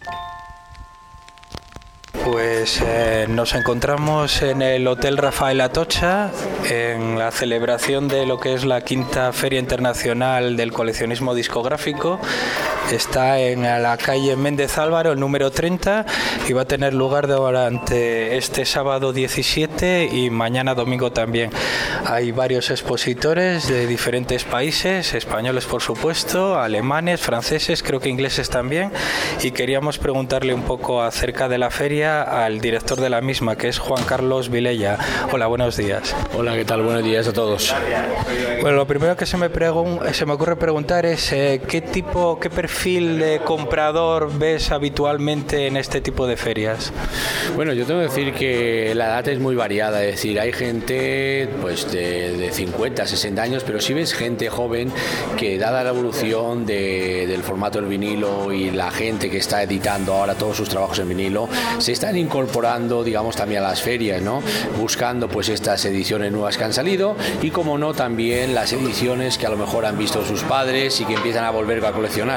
Pues nos encontramos en el Hotel Rafael Atocha en la celebración de lo que es la quinta Feria Internacional del Coleccionismo Discográfico. Está en la calle Méndez Álvaro, el número 30, y va a tener lugar durante este sábado 17 y mañana domingo también. Hay varios expositores de diferentes países, españoles por supuesto, alemanes, franceses, creo que ingleses también, y queríamos preguntarle un poco acerca de la feria al director de la misma, que es Juan Carlos Vilella. Hola, buenos días. Hola, ¿qué tal? Buenos días a todos. Bueno, lo primero que se me ocurre preguntar es qué perfil de comprador ves habitualmente en este tipo de ferias. Bueno, yo tengo que decir que la edad es muy variada, es decir, hay gente pues de 50, 60 años, pero sí ves gente joven que, dada la evolución del formato del vinilo y la gente que está editando ahora todos sus trabajos en vinilo, se están incorporando, digamos, también a las ferias, ¿no? Buscando pues estas ediciones nuevas que han salido y, como no, también las ediciones que a lo mejor han visto sus padres y que empiezan a volver a coleccionar.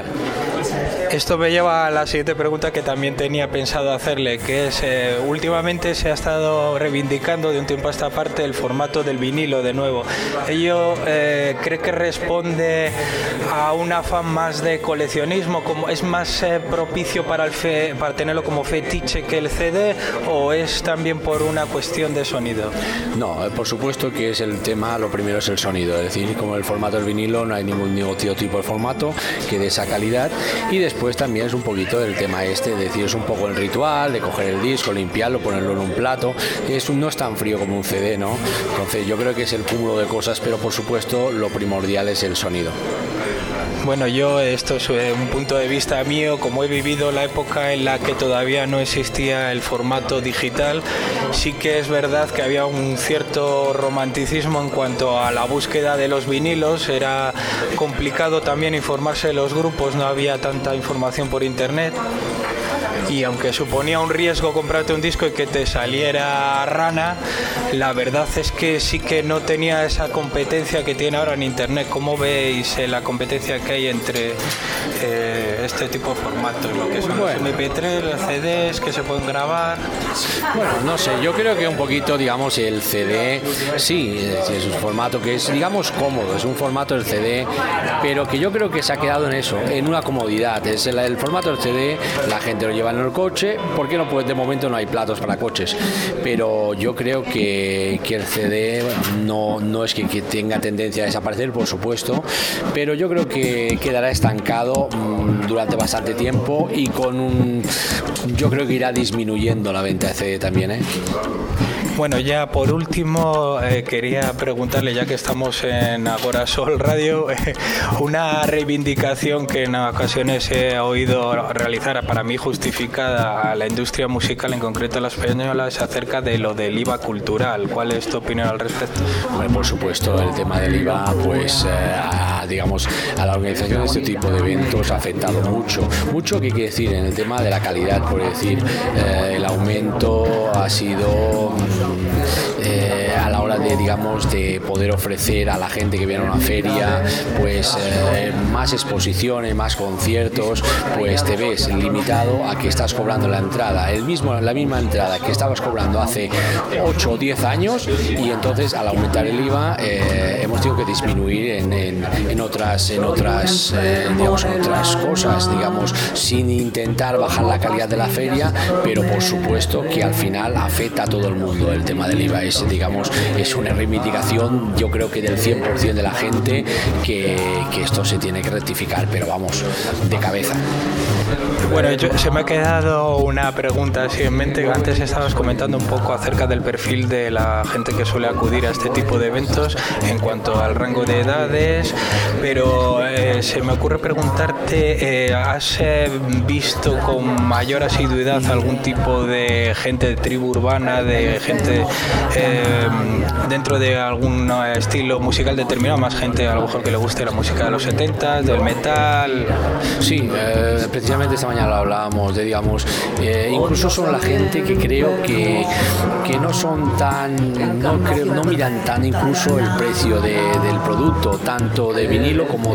Esto me lleva a la siguiente pregunta que también tenía pensado hacerle, que es, últimamente se ha estado reivindicando de un tiempo a esta parte el formato del vinilo de nuevo. ¿Ello cree que responde a un afán más de coleccionismo, como es más propicio para tenerlo como fetiche que el CD, o es también por una cuestión de sonido? No, por supuesto que es el tema, lo primero es el sonido, es decir, como el formato del vinilo no hay ningún otro tipo de formato que de esa calidad, y después también es un poquito del tema es decir, es un poco el ritual de coger el disco, limpiarlo, ponerlo en un plato, no es tan frío como un CD, ¿no? Entonces yo creo que es el cúmulo de cosas, pero por supuesto lo primordial es el sonido. Bueno, esto es un punto de vista mío, como he vivido la época en la que todavía no existía el formato digital, sí que es verdad que había un cierto romanticismo en cuanto a la búsqueda de los vinilos. Era complicado también informarse de los grupos, no había tanta información por internet. Y aunque suponía un riesgo comprarte un disco y que te saliera rana, la verdad es que sí que no tenía esa competencia que tiene ahora en internet. ¿Cómo veis la competencia que hay entre este tipo de formatos, lo que son los MP3, los CDs que se pueden grabar? Bueno, no sé, yo creo que un poquito, digamos, el CD sí, es un formato que es, digamos, cómodo, es un formato del CD, pero que yo creo que se ha quedado en eso, en una comodidad. Es el formato del CD, la gente lo lleva en el coche, porque no puede, de momento no hay platos para coches, pero yo creo que el CD no es que tenga tendencia a desaparecer, por supuesto, pero yo creo que quedará estancado durante bastante tiempo y yo creo que irá disminuyendo la venta de CD también, ¿eh? Bueno, ya por último quería preguntarle, ya que estamos en Agora Sol Radio, una reivindicación que en ocasiones he oído realizar, para mí justificada, a la industria musical, en concreto a la española, es acerca de lo del IVA cultural. ¿Cuál es tu opinión al respecto? Bueno, por supuesto, el tema del IVA, pues digamos, a la organización de este tipo de eventos ha afectado mucho, ¿qué quiere decir? En el tema de la calidad, por decir, el aumento ha sido a la hora de, digamos, de poder ofrecer a la gente que viene a una feria pues más exposiciones, más conciertos, pues te ves limitado a que estás cobrando la entrada, la misma entrada que estabas cobrando hace 8 o 10 años, y entonces al aumentar el IVA hemos tenido que disminuir en otras cosas, digamos, sin intentar bajar la calidad de la feria, pero por supuesto que al final afecta a todo el mundo. El tema del IVA es una reivindicación, yo creo que del 100% de la gente, que esto se tiene que rectificar, pero vamos, de cabeza. Bueno, se me ha quedado una pregunta así en mente. Antes estabas comentando un poco acerca del perfil de la gente que suele acudir a este tipo de eventos en cuanto al rango de edades, pero se me ocurre preguntarte, ¿has visto con mayor asiduidad algún tipo de gente de tribu urbana, de gente dentro de algún estilo musical determinado, más gente a lo mejor que le guste la música de los 70, del metal? Sí, precisamente esta mañana lo hablábamos de, digamos, incluso son la gente que creo que no son tan, no miran tan incluso el precio del producto, tanto de vinilo como tipo de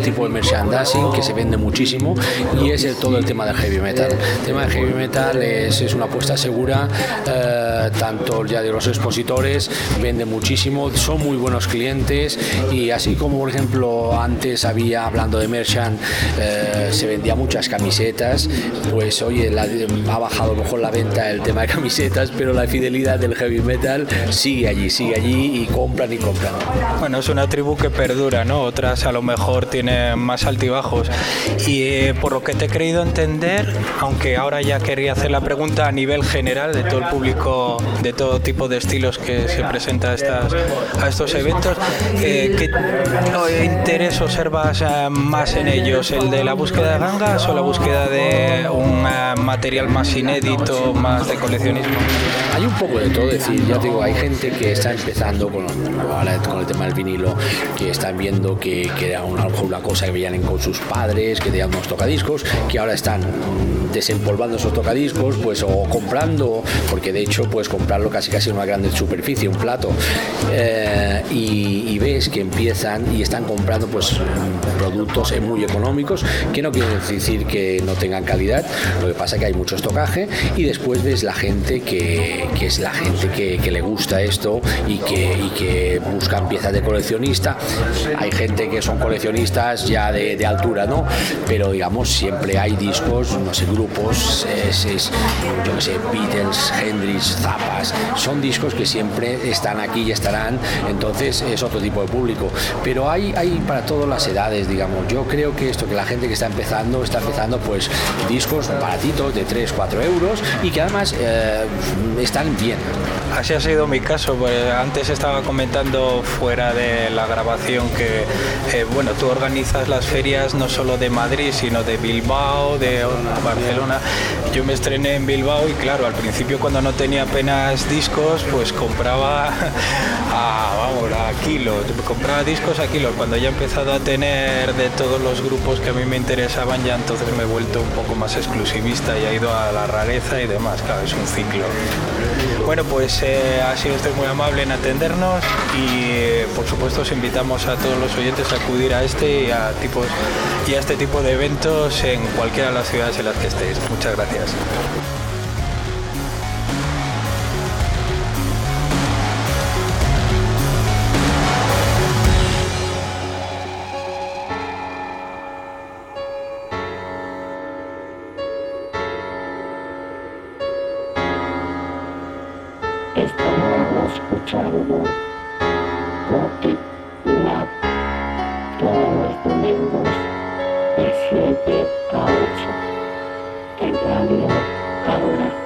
merchandising que se vende muchísimo, y es todo el tema del heavy metal. El tema del heavy metal es una apuesta segura, tanto ya de los expositores, vende muchísimo, son muy buenos clientes, y así como por ejemplo antes había, hablando de merchant, se vendía muchas camisetas, pues oye, ha bajado a lo mejor la venta el tema de camisetas, pero la fidelidad del heavy metal sigue allí y compran y compran. Bueno, es una tribu que perdura, ¿no? Otras a lo mejor tienen más altibajos, y por lo que te he creído entender, aunque ahora ya querría hacer la pregunta a nivel general de todo el público, de todo tipo de estilos que se presenta a estos eventos, ¿qué interés observas más en ellos? ¿El de la búsqueda de gangas o la búsqueda de un material más inédito, más de coleccionismo? Hay un poco de todo, es decir, ya te digo, hay gente que está empezando con el tema del vinilo, que están viendo que era una cosa que veían con sus padres, que tenían unos tocadiscos, que ahora están desempolvando esos tocadiscos, pues, o comprando, porque de hecho puedes comprarlo casi en una gran superficie, un plato, y ves que empiezan y están comprando pues productos muy económicos, que no quiere decir que no tengan calidad, lo que pasa es que hay mucho estocaje, y después ves la gente que es la gente que le gusta esto y que buscan piezas de coleccionista. Hay gente que son coleccionistas ya de altura, ¿no? Pero digamos, siempre hay discos, no sé, grupos, yo que sé, Beatles, Hendrix, Zappas, son discos que siempre están aquí y estarán, entonces es otro tipo de público, pero hay para todas las edades, digamos. Yo creo que la gente que está empezando pues discos baratitos de 3-4 euros, y que además están bien. Así ha sido mi caso, pues antes estaba comentando fuera de la grabación que bueno, tú organizas las ferias no solo de Madrid, sino de Bilbao, de Barcelona. Yo me estrené en Bilbao y claro, al principio cuando no tenía apenas discos, pues compraba a kilo, compraba discos a kilo. Cuando ya he empezado a tener de todos los grupos que a mí me interesaban, ya entonces me he vuelto un poco más exclusivista y he ido a la rareza y demás. Claro, es un ciclo. Bueno, pues ha sido usted muy amable en atendernos, y por supuesto os invitamos a todos los oyentes a acudir a este y a este tipo de eventos en cualquiera de las ciudades en las que estéis. Muchas gracias. Estamos escuchando Gothic Lab todos los domingos de 7 a 8 en Radio Ahora.